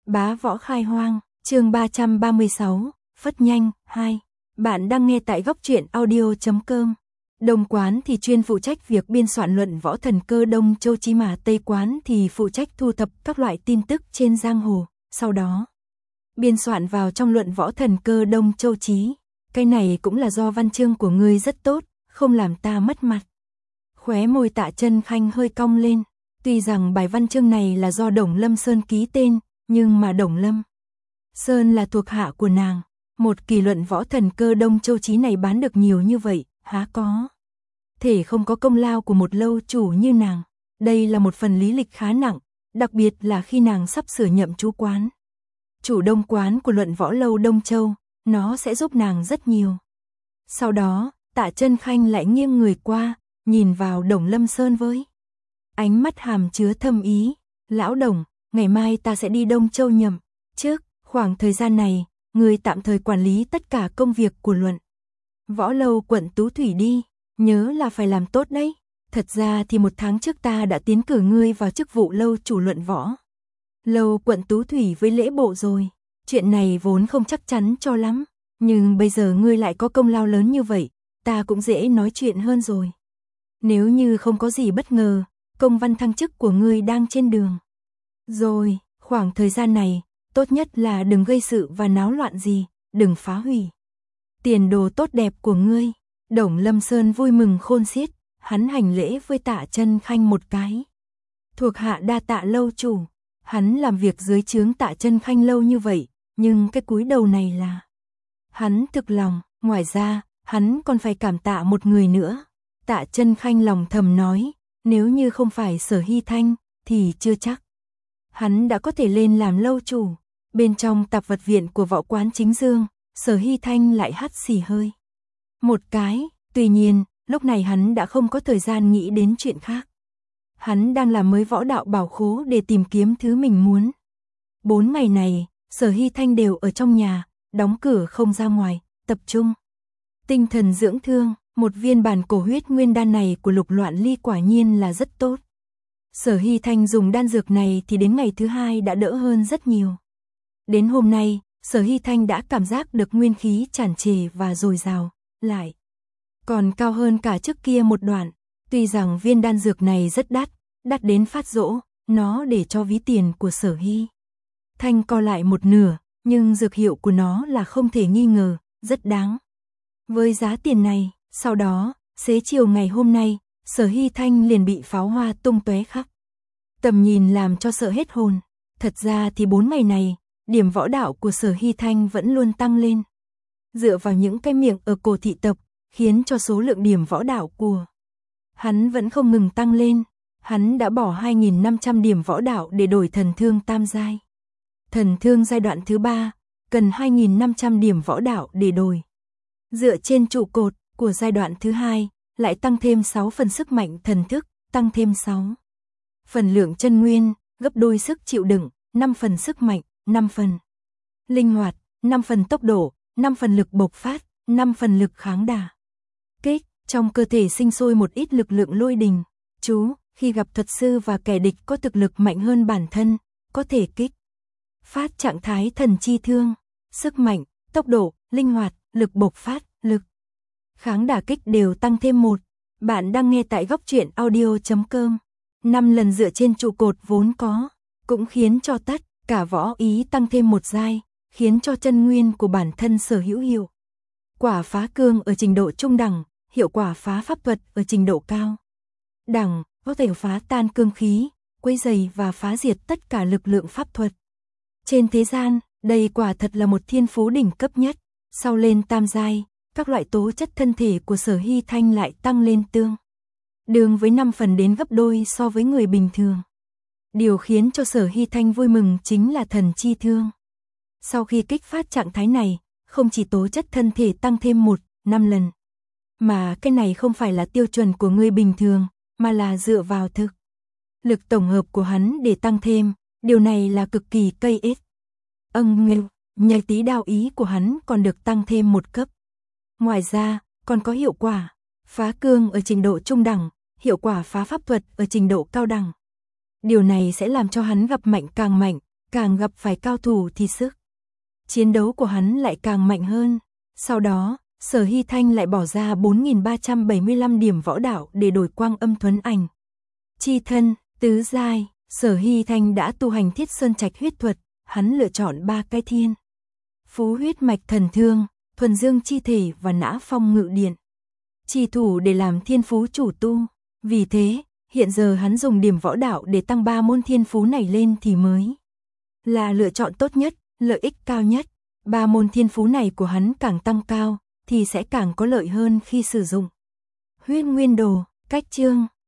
Bá võ khai hoang, chương 336, phất nhanh, 2. Bạn đang nghe tại góc truyện audio.com. Đông quán thì chuyên phụ trách việc biên soạn luận võ thần cơ Đông Châu Chí mà Tây quán thì phụ trách thu thập các loại tin tức trên giang hồ, sau đó biên soạn vào trong luận võ thần cơ Đông Châu Chí. Cái này cũng là do văn chương của ngươi rất tốt, không làm ta mất mặt. Khóe môi Tạ Chân Khanh hơi cong lên, tuy rằng bài văn chương này là do Đồng Lâm Sơn ký tên, nhưng mà Đồng Lâm Sơn là thuộc hạ của nàng. Một kỳ luận võ thần cơ Đông Châu Chí này bán được nhiều như vậy, há có thể không có công lao của một lâu chủ như nàng. Đây là một phần lý lịch khá nặng, đặc biệt là khi nàng sắp sửa nhậm chú quán chủ Đông quán của luận võ lâu Đông Châu, nó sẽ giúp nàng rất nhiều. Sau đó, Tạ Chân Khanh lại nghiêng người qua, nhìn vào Đồng Lâm Sơn với ánh mắt hàm chứa thâm ý. Lão Đồng, ngày mai ta sẽ đi Đông Châu nhậm chức, khoảng thời gian này, ngươi tạm thời quản lý tất cả công việc của luận võ lâu quận Tú Thủy đi, nhớ là phải làm tốt đấy. Thật ra thì 1 tháng trước ta đã tiến cử ngươi vào chức vụ lâu chủ luận võ lâu quận Tú Thủy với lễ bộ rồi. Chuyện này vốn không chắc chắn cho lắm, nhưng bây giờ ngươi lại có công lao lớn như vậy, ta cũng dễ nói chuyện hơn rồi. Nếu như không có gì bất ngờ, công văn thăng chức của ngươi đang trên đường rồi, khoảng thời gian này, tốt nhất là đừng gây sự và náo loạn gì, đừng phá hủy tiền đồ tốt đẹp của ngươi. Đồng Lâm Sơn vui mừng khôn xiết, hắn hành lễ với Tạ Chân Khanh một cái. Thuộc hạ đa tạ lâu chủ. Hắn làm việc dưới trướng Tạ Chân Khanh lâu như vậy, nhưng cái cúi đầu này là hắn thực lòng. Ngoài ra, hắn còn phải cảm tạ một người nữa. Tạ Chân Khanh lòng thầm nói, nếu như không phải Sở Hy Thanh, thì chưa chắc hắn đã có thể lên làm lâu chủ. Bên trong tạp vật viện của võ quán Chính Dương, Sở Hy Thanh lại hắt xì hơi một cái. Tuy nhiên, lúc này hắn đã không có thời gian nghĩ đến chuyện khác. Hắn đang làm mới võ đạo bảo khố để tìm kiếm thứ mình muốn. 4 ngày này, Sở Hy Thanh đều ở trong nhà, đóng cửa không ra ngoài, tập trung tinh thần dưỡng thương. Một viên bản cổ huyết nguyên đan này của Lục Loạn Ly quả nhiên là rất tốt. Sở Hy Thanh dùng đan dược này thì đến ngày thứ 2 đã đỡ hơn rất nhiều. Đến hôm nay, Sở Hy Thanh đã cảm giác được nguyên khí tràn trề và dồi dào, lại còn cao hơn cả trước kia một đoạn. Tuy rằng viên đan dược này rất đắt, đắt đến phát rỗ, nó để cho ví tiền của Sở Hy Thanh co lại một nửa, nhưng dược hiệu của nó là không thể nghi ngờ, rất đáng. Với giá tiền này, sau đó, xế chiều ngày hôm nay, Sở Hy Thanh liền bị pháo hoa tung tóe khắp tầm nhìn làm cho sợ hết hồn. Thật ra thì 4 ngày này, điểm võ đạo của Sở Hy Thanh vẫn luôn tăng lên. Dựa vào những cái miệng ở cổ thị tộc, khiến cho số lượng điểm võ đạo của hắn vẫn không ngừng tăng lên. Hắn đã bỏ 2.500 điểm võ đạo để đổi thần thương tam giai. Thần thương giai đoạn thứ 3, cần 2.500 điểm võ đạo để đổi. Dựa trên trụ cột của giai đoạn thứ 2, lại tăng thêm 6 phần sức mạnh thần thức, tăng thêm 6 phần lượng chân nguyên, gấp đôi sức chịu đựng, 5 phần sức mạnh, 5 phần linh hoạt, 5 phần tốc độ, 5 phần lực bộc phát, 5 phần lực kháng đả kích. Trong cơ thể sinh sôi một ít lực lượng lôi đình. Chú, khi gặp thuật sư và kẻ địch có thực lực mạnh hơn bản thân, có thể kích phát trạng thái thần chi thương. Sức mạnh, tốc độ, linh hoạt, lực bộc phát, lực kháng đả kích đều tăng thêm 1. Bạn đang nghe tại góc truyện audio.com. 5 lần dựa trên trụ cột vốn có, cũng khiến cho tất cả võ ý tăng thêm 1 giai, khiến cho chân nguyên của bản thân sở hữu hiệu quả phá cương ở trình độ trung đẳng, hiệu quả phá pháp thuật ở trình độ cao đẳng, có thể phá tan cương khí, quấy rầy và phá diệt tất cả lực lượng pháp thuật trên thế gian. Đây quả thật là một thiên phú đỉnh cấp nhất. Sau lên tam giai, các loại tố chất thân thể của Sở Hy Thanh lại tăng lên tương đương với 5 phần đến gấp đôi so với người bình thường. Điều khiến cho Sở Hy Thanh vui mừng chính là thần chi thương. Sau khi kích phát trạng thái này, không chỉ tố chất thân thể tăng thêm 5 lần, mà cái này không phải là tiêu chuẩn của người bình thường, mà là dựa vào thực lực tổng hợp của hắn để tăng thêm. Điều này là cực kỳ cây ích. Nhảy tí đao ý của hắn còn được tăng thêm 1 cấp. Ngoài ra, còn có hiệu quả phá cương ở trình độ trung đẳng, hiệu quả phá pháp thuật ở trình độ cao đẳng. Điều này sẽ làm cho hắn gặp mạnh càng mạnh, càng gặp phải cao thủ thì sức chiến đấu của hắn lại càng mạnh hơn. Sau đó, Sở Hy Thanh lại bỏ ra 4.375 điểm võ đạo để đổi Quang Âm Thuấn Ảnh. Chi thân, tứ giai, Sở Hy Thanh đã tu hành Thiết Sơn Trạch huyết thuật, hắn lựa chọn 3 cái thiên phú huyết mạch thần thương, thuần dương chi thể và nã phong ngự điện. Chi thủ để làm thiên phú chủ tu. Vì thế, hiện giờ hắn dùng điểm võ đạo để tăng 3 môn thiên phú này lên thì mới là lựa chọn tốt nhất, lợi ích cao nhất. 3 môn thiên phú này của hắn càng tăng cao, thì sẽ càng có lợi hơn khi sử dụng huyết nguyên đồ. Cách chương